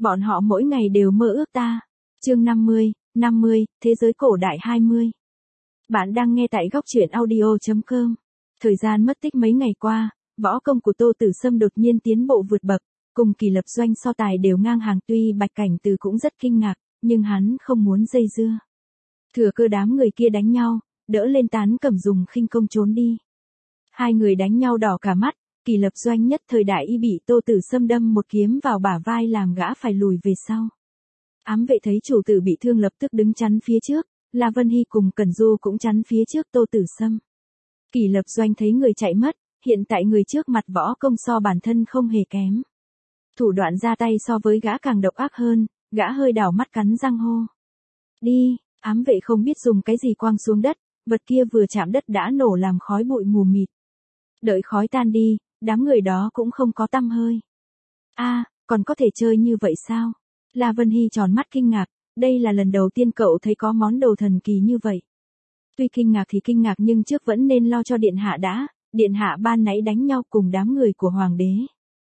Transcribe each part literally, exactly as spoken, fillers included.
Bọn họ mỗi ngày đều mơ ước ta. Chương năm mươi, năm mươi, Thế giới cổ đại hai mươi. Bạn đang nghe tại góc truyện audio chấm com. Thời gian mất tích mấy ngày qua, võ công của Tô Tử Sâm đột nhiên tiến bộ vượt bậc, cùng Kỳ Lập Doanh so tài đều ngang hàng, tuy Bạch Cảnh Từ cũng rất kinh ngạc, nhưng hắn không muốn dây dưa. Thừa cơ đám người kia đánh nhau, đỡ lên Tán Cẩm dùng khinh công trốn đi. Hai người đánh nhau đỏ cả mắt, Kỳ Lập Doanh nhất thời đại y bị Tô Tử Sâm đâm một kiếm vào bả vai làm gã phải lùi về sau. Ám vệ thấy chủ tử bị thương lập tức đứng chắn phía trước, La Vân Hy cùng Cẩn Du cũng chắn phía trước Tô Tử Sâm. Kỳ Lập Doanh thấy người chạy mất, hiện tại người trước mặt võ công so bản thân không hề kém. Thủ đoạn ra tay so với gã càng độc ác hơn, gã hơi đảo mắt cắn răng hô. Đi, ám vệ không biết dùng cái gì quăng xuống đất, vật kia vừa chạm đất đã nổ làm khói bụi mù mịt. Đợi khói tan đi, đám người đó cũng không có tăm hơi. A, à, còn có thể chơi như vậy sao? La Vân Hy tròn mắt kinh ngạc, đây là lần đầu tiên cậu thấy có món đồ thần kỳ như vậy. Tuy kinh ngạc thì kinh ngạc nhưng trước vẫn nên lo cho điện hạ đã, điện hạ ban nãy đánh nhau cùng đám người của hoàng đế.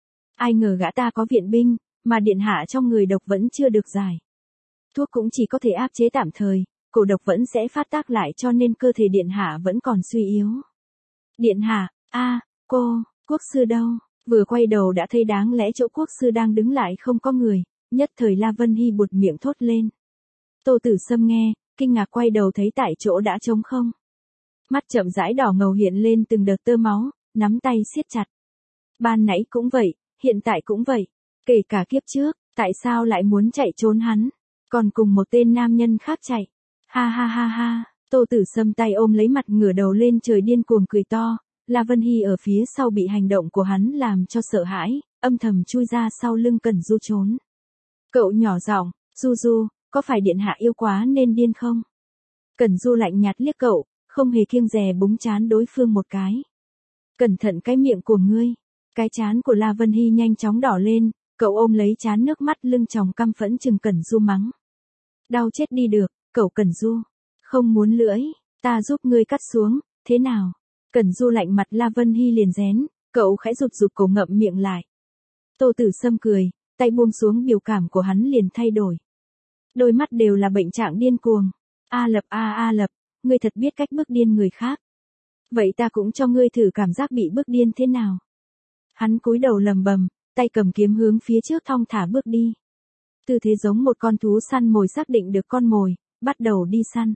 Ai ngờ gã ta có viện binh, mà điện hạ trong người độc vẫn chưa được giải. Thuốc cũng chỉ có thể áp chế tạm thời, cổ độc vẫn sẽ phát tác lại cho nên cơ thể điện hạ vẫn còn suy yếu. Điện hạ, a, à, cô, quốc sư đâu? Vừa quay đầu đã thấy đáng lẽ chỗ quốc sư đang đứng lại không có người, nhất thời La Vân Hy buột miệng thốt lên. Tô Tử Sâm nghe, kinh ngạc quay đầu thấy tại chỗ đã trống không. Mắt chậm rãi đỏ ngầu hiện lên từng đợt tơ máu, nắm tay siết chặt. Ban nãy cũng vậy, hiện tại cũng vậy, kể cả kiếp trước, tại sao lại muốn chạy trốn hắn, còn cùng một tên nam nhân khác chạy. Ha ha ha ha, Tô Tử Sâm tay ôm lấy mặt ngửa đầu lên trời điên cuồng cười to. La Vân Hy ở phía sau bị hành động của hắn làm cho sợ hãi, âm thầm chui ra sau lưng Cẩn Du trốn. Cậu nhỏ giọng, Du Du, có phải điện hạ yêu quá nên điên không? Cẩn Du lạnh nhạt liếc cậu, không hề kiêng dè búng trán đối phương một cái. Cẩn thận cái miệng của ngươi. Cái trán của La Vân Hy nhanh chóng đỏ lên, cậu ôm lấy trán nước mắt lưng tròng căm phẫn chừng Cẩn Du mắng. Đau chết đi được, cậu Cẩn Du. Không muốn lưỡi, ta giúp ngươi cắt xuống, thế nào? Cẩn Du lạnh mặt La Vân Hy liền rén, cậu khẽ rụt rụt cổ ngậm miệng lại. Tô Tử Sâm cười, tay buông xuống biểu cảm của hắn liền thay đổi. Đôi mắt đều là bệnh trạng điên cuồng. A Lập a A Lập, ngươi thật biết cách bức điên người khác. Vậy ta cũng cho ngươi thử cảm giác bị bức điên thế nào. Hắn cúi đầu lầm bầm, tay cầm kiếm hướng phía trước thong thả bước đi. Tư thế giống một con thú săn mồi xác định được con mồi, bắt đầu đi săn.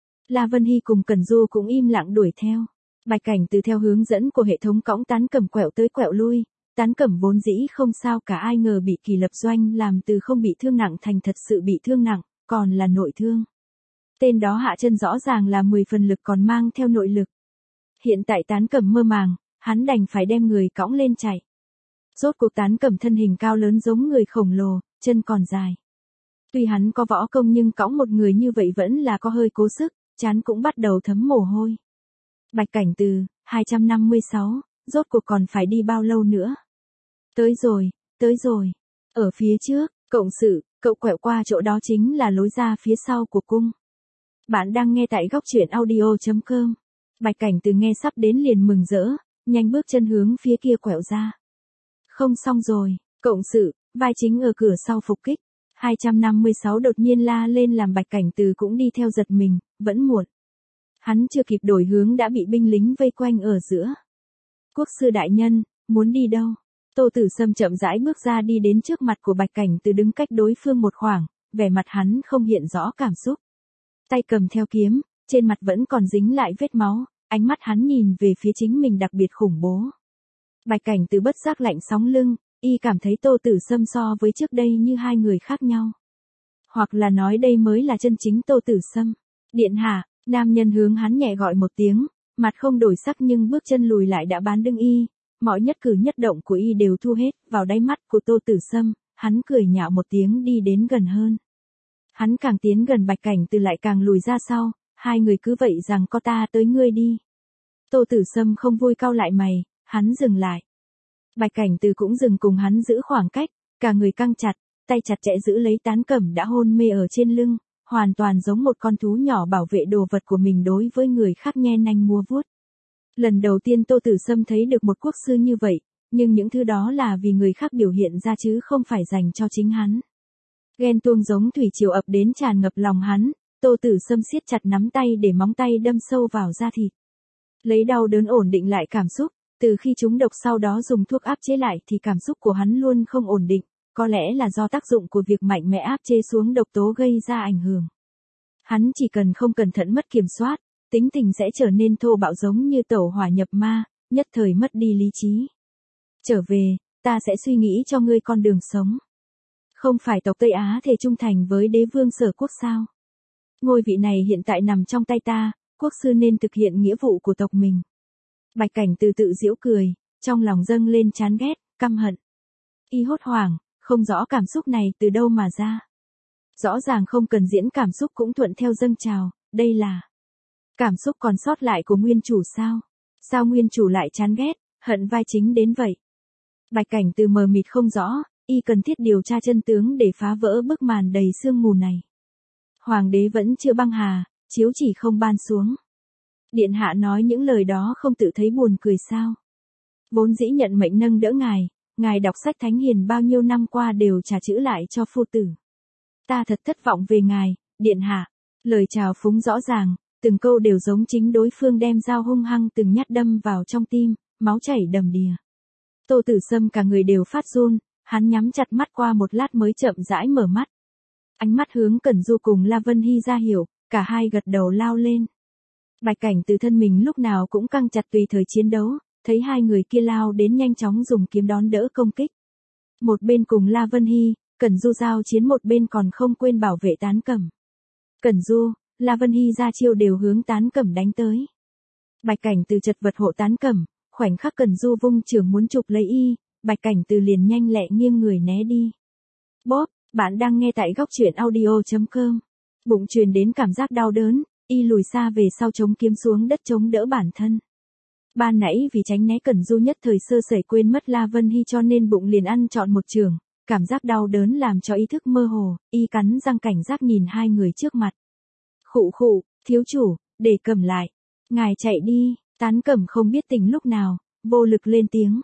La Vân Hy cùng Cẩn Du cũng im lặng đuổi theo. Bạch Cảnh Từ theo hướng dẫn của hệ thống cõng Tán Cẩm quẹo tới quẹo lui, Tán Cẩm vốn dĩ không sao cả, ai ngờ bị Kỳ Lập Doanh làm từ không bị thương nặng thành thật sự bị thương nặng, còn là nội thương. Tên đó hạ chân rõ ràng là mười phần lực còn mang theo nội lực. Hiện tại Tán Cẩm mơ màng, hắn đành phải đem người cõng lên chạy. Rốt cuộc Tán Cẩm thân hình cao lớn giống người khổng lồ, chân còn dài. Tuy hắn có võ công nhưng cõng một người như vậy vẫn là có hơi cố sức, trán cũng bắt đầu thấm mồ hôi. Bạch Cảnh Từ, hai trăm năm mươi sáu, rốt cuộc còn phải đi bao lâu nữa? Tới rồi, tới rồi. Ở phía trước, cộng sự, cậu quẹo qua chỗ đó chính là lối ra phía sau của cung. Bạn đang nghe tại góc truyện audio chấm com. Bạch Cảnh Từ nghe sắp đến liền mừng rỡ, nhanh bước chân hướng phía kia quẹo ra. Không xong rồi, cộng sự, vai chính ở cửa sau phục kích. hai trăm năm mươi sáu đột nhiên la lên làm Bạch Cảnh Từ cũng đi theo giật mình, vẫn muộn. Hắn chưa kịp đổi hướng đã bị binh lính vây quanh ở giữa. Quốc sư đại nhân, muốn đi đâu? Tô Tử Sâm chậm rãi bước ra đi đến trước mặt của Bạch Cảnh Từ đứng cách đối phương một khoảng, vẻ mặt hắn không hiện rõ cảm xúc. Tay cầm theo kiếm, trên mặt vẫn còn dính lại vết máu, ánh mắt hắn nhìn về phía chính mình đặc biệt khủng bố. Bạch Cảnh Từ bất giác lạnh sóng lưng, y cảm thấy Tô Tử Sâm so với trước đây như hai người khác nhau. Hoặc là nói đây mới là chân chính Tô Tử Sâm. Điện hạ, nam nhân hướng hắn nhẹ gọi một tiếng, mặt không đổi sắc nhưng bước chân lùi lại đã bán đứng y, mọi nhất cử nhất động của y đều thu hết vào đáy mắt của Tô Tử Sâm, hắn cười nhạo một tiếng đi đến gần hơn. Hắn càng tiến gần Bạch Cảnh Từ lại càng lùi ra sau, hai người cứ vậy rằng có ta tới ngươi đi. Tô Tử Sâm không vui cau lại mày, hắn dừng lại. Bạch Cảnh Từ cũng dừng cùng hắn giữ khoảng cách, cả người căng chặt, tay chặt chẽ giữ lấy Tán Cẩm đã hôn mê ở trên lưng, hoàn toàn giống một con thú nhỏ bảo vệ đồ vật của mình đối với người khác nhe nanh múa vuốt. Lần đầu tiên Tô Tử Sâm thấy được một quốc sư như vậy, nhưng những thứ đó là vì người khác biểu hiện ra chứ không phải dành cho chính hắn. Ghen tuông giống thủy triều ập đến tràn ngập lòng hắn, Tô Tử Sâm siết chặt nắm tay để móng tay đâm sâu vào da thịt. Lấy đau đớn ổn định lại cảm xúc, từ khi trúng độc sau đó dùng thuốc áp chế lại thì cảm xúc của hắn luôn không ổn định, có lẽ là do tác dụng của việc mạnh mẽ áp chế xuống độc tố gây ra ảnh hưởng. Hắn chỉ cần không cẩn thận mất kiểm soát, tính tình sẽ trở nên thô bạo giống như tẩu hỏa nhập ma, nhất thời mất đi lý trí. Trở về, ta sẽ suy nghĩ cho ngươi con đường sống. Không phải tộc Tây Á thề trung thành với đế vương Sở Quốc sao? Ngôi vị này hiện tại nằm trong tay ta, quốc sư nên thực hiện nghĩa vụ của tộc mình. Bạch Cảnh Từ tự giễu cười, trong lòng dâng lên chán ghét, căm hận. Y hốt hoảng, không rõ cảm xúc này từ đâu mà ra. Rõ ràng không cần diễn cảm xúc cũng thuận theo dâng trào, đây là cảm xúc còn sót lại của nguyên chủ sao? Sao nguyên chủ lại chán ghét, hận vai chính đến vậy? Bạch Cảnh Từ mờ mịt không rõ, y cần thiết điều tra chân tướng để phá vỡ bức màn đầy sương mù này. Hoàng đế vẫn chưa băng hà, chiếu chỉ không ban xuống. Điện hạ nói những lời đó không tự thấy buồn cười sao? Vốn dĩ nhận mệnh nâng đỡ ngài, ngài đọc sách thánh hiền bao nhiêu năm qua đều trả chữ lại cho phu tử. Ta thật thất vọng về ngài, điện hạ. Lời chào phúng rõ ràng, từng câu đều giống chính đối phương đem dao hung hăng từng nhát đâm vào trong tim, máu chảy đầm đìa. Tô Tử Sâm cả người đều phát run, hắn nhắm chặt mắt qua một lát mới chậm rãi mở mắt. Ánh mắt hướng Cẩn Du cùng La Vân Hy ra hiểu, cả hai gật đầu lao lên. Bạch Cảnh Từ thân mình lúc nào cũng căng chặt tùy thời chiến đấu, thấy hai người kia lao đến nhanh chóng dùng kiếm đón đỡ công kích. Một bên cùng La Vân Hy, Cẩn Du giao chiến, một bên còn không quên bảo vệ Tán Cẩm. Cẩn Du, La Vân Hy ra chiêu đều hướng Tán Cẩm đánh tới. Bạch Cảnh Từ chật vật hộ Tán Cẩm, khoảnh khắc Cẩn Du vung chưởng muốn chụp lấy y, Bạch Cảnh Từ liền nhanh lẹ nghiêng người né đi. Bóp, bạn đang nghe tại góc truyện audio chấm com. Bụng truyền đến cảm giác đau đớn, y lùi xa về sau chống kiếm xuống đất chống đỡ bản thân. Ban nãy vì tránh né Cẩn Du nhất thời sơ sẩy quên mất La Vân Hy cho nên bụng liền ăn trọn một chưởng, cảm giác đau đớn làm cho ý thức mơ hồ, y cắn răng cảnh giác nhìn hai người trước mặt. Khụ khụ, thiếu chủ, để Cẩm lại. Ngài chạy đi, Tán Cẩm không biết tình lúc nào, vô lực lên tiếng.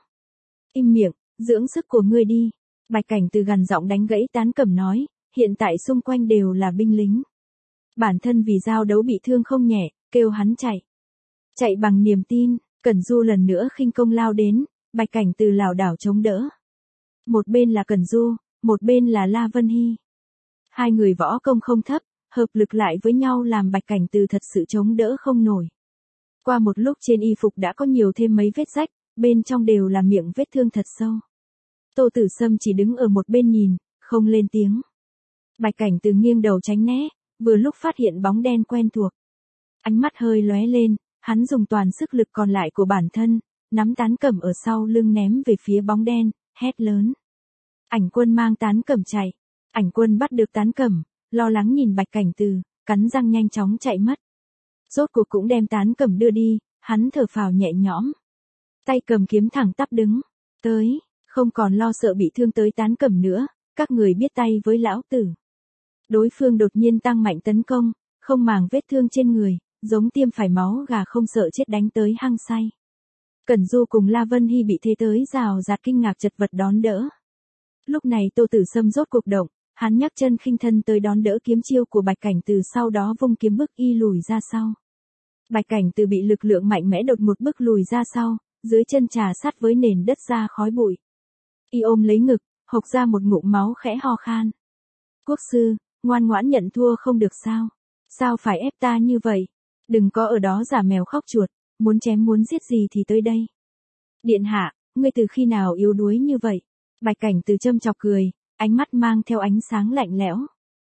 Im miệng, dưỡng sức của ngươi đi. Bạch Cảnh Từ gằn giọng đánh gãy Tán Cẩm nói, hiện tại xung quanh đều là binh lính. Bản thân vì giao đấu bị thương không nhẹ, kêu hắn chạy. Chạy bằng niềm tin, Cẩn Du lần nữa khinh công lao đến, Bạch Cảnh Từ lảo đảo chống đỡ. Một bên là Cẩn Du, một bên là La Vân Hy. Hai người võ công không thấp, hợp lực lại với nhau làm Bạch Cảnh Từ thật sự chống đỡ không nổi. Qua một lúc trên y phục đã có nhiều thêm mấy vết rách, bên trong đều là miệng vết thương thật sâu. Tô Tử Sâm chỉ đứng ở một bên nhìn, không lên tiếng. Bạch Cảnh Từ nghiêng đầu tránh né, vừa lúc phát hiện bóng đen quen thuộc. Ánh mắt hơi lóe lên, hắn dùng toàn sức lực còn lại của bản thân, nắm Tán Cẩm ở sau lưng ném về phía bóng đen, hét lớn. Ảnh Quân mang Tán Cẩm chạy. Ảnh Quân bắt được Tán Cẩm, lo lắng nhìn Bạch Cảnh Từ, cắn răng nhanh chóng chạy mất. Rốt cuộc cũng đem Tán Cẩm đưa đi, hắn thở phào nhẹ nhõm. Tay cầm kiếm thẳng tắp đứng, tới, không còn lo sợ bị thương tới Tán Cẩm nữa, các người biết tay với lão tử. Đối phương đột nhiên tăng mạnh tấn công, không màng vết thương trên người, giống tiêm phải máu gà không sợ chết đánh tới hăng say. Cẩn Du cùng La Vân Hy bị thế tới rào rạt kinh ngạc chật vật đón đỡ. Lúc này Tô Tử Sâm rốt cuộc động, hắn nhấc chân khinh thân tới đón đỡ kiếm chiêu của Bạch Cảnh Từ, sau đó vung kiếm bức y lùi ra sau. Bạch Cảnh Từ bị lực lượng mạnh mẽ đột một bức lùi ra sau, dưới chân trà sát với nền đất ra khói bụi. Y ôm lấy ngực, hộc ra một ngụm máu khẽ ho khan. Quốc sư, ngoan ngoãn nhận thua không được sao? Sao phải ép ta như vậy? Đừng có ở đó giả mèo khóc chuột, muốn chém muốn giết gì thì tới đây. Điện hạ, ngươi từ khi nào yếu đuối như vậy? Bạch Cảnh Từ châm chọc cười, ánh mắt mang theo ánh sáng lạnh lẽo.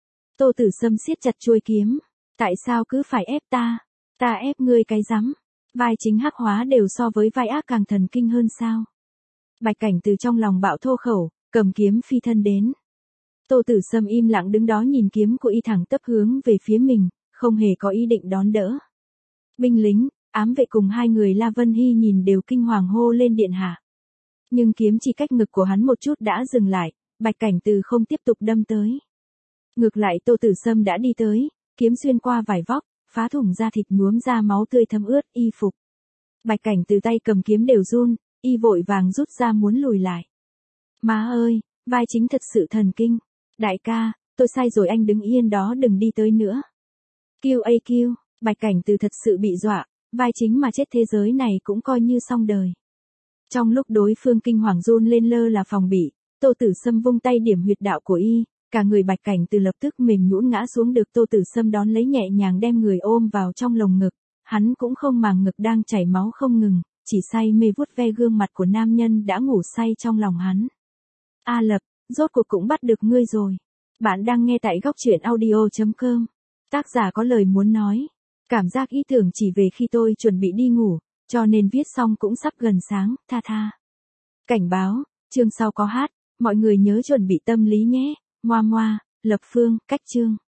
Tô Tử Sâm siết chặt chuôi kiếm, tại sao cứ phải ép ta? Ta ép ngươi cái rắm? Vai chính hắc hóa đều so với vai ác càng thần kinh hơn sao? Bạch Cảnh Từ trong lòng bạo thô khẩu, cầm kiếm phi thân đến. Tô Tử Sâm im lặng đứng đó nhìn kiếm của y thẳng tắp hướng về phía mình, không hề có ý định đón đỡ. Binh lính, ám vệ cùng hai người La Vân Hy nhìn đều kinh hoàng hô lên điện hạ. Nhưng kiếm chỉ cách ngực của hắn một chút đã dừng lại, Bạch Cảnh Từ không tiếp tục đâm tới. Ngược lại Tô Tử Sâm đã đi tới, kiếm xuyên qua vải vóc, phá thủng da thịt nhuốm ra máu tươi thấm ướt y phục. Bạch Cảnh Từ tay cầm kiếm đều run, y vội vàng rút ra muốn lùi lại. Má ơi, vai chính thật sự thần kinh. Đại ca, tôi sai rồi anh đứng yên đó đừng đi tới nữa. Kiu a kiu, Bạch Cảnh Từ thật sự bị dọa, vai chính mà chết thế giới này cũng coi như xong đời. Trong lúc đối phương kinh hoàng run lên lơ là phòng bị, Tô Tử Sâm vung tay điểm huyệt đạo của y, cả người Bạch Cảnh Từ lập tức mềm nhũn ngã xuống được Tô Tử Sâm đón lấy nhẹ nhàng đem người ôm vào trong lồng ngực, hắn cũng không màng ngực đang chảy máu không ngừng, chỉ say mê vuốt ve gương mặt của nam nhân đã ngủ say trong lòng hắn. A Lập, rốt cuộc cũng bắt được ngươi rồi. Bạn đang nghe tại góc truyện audio chấm com. Tác giả có lời muốn nói. Cảm giác ý tưởng chỉ về khi tôi chuẩn bị đi ngủ, cho nên viết xong cũng sắp gần sáng, tha tha. Cảnh báo, chương sau có hát, mọi người nhớ chuẩn bị tâm lý nhé. Moa moa, Lập Phương, cách chương.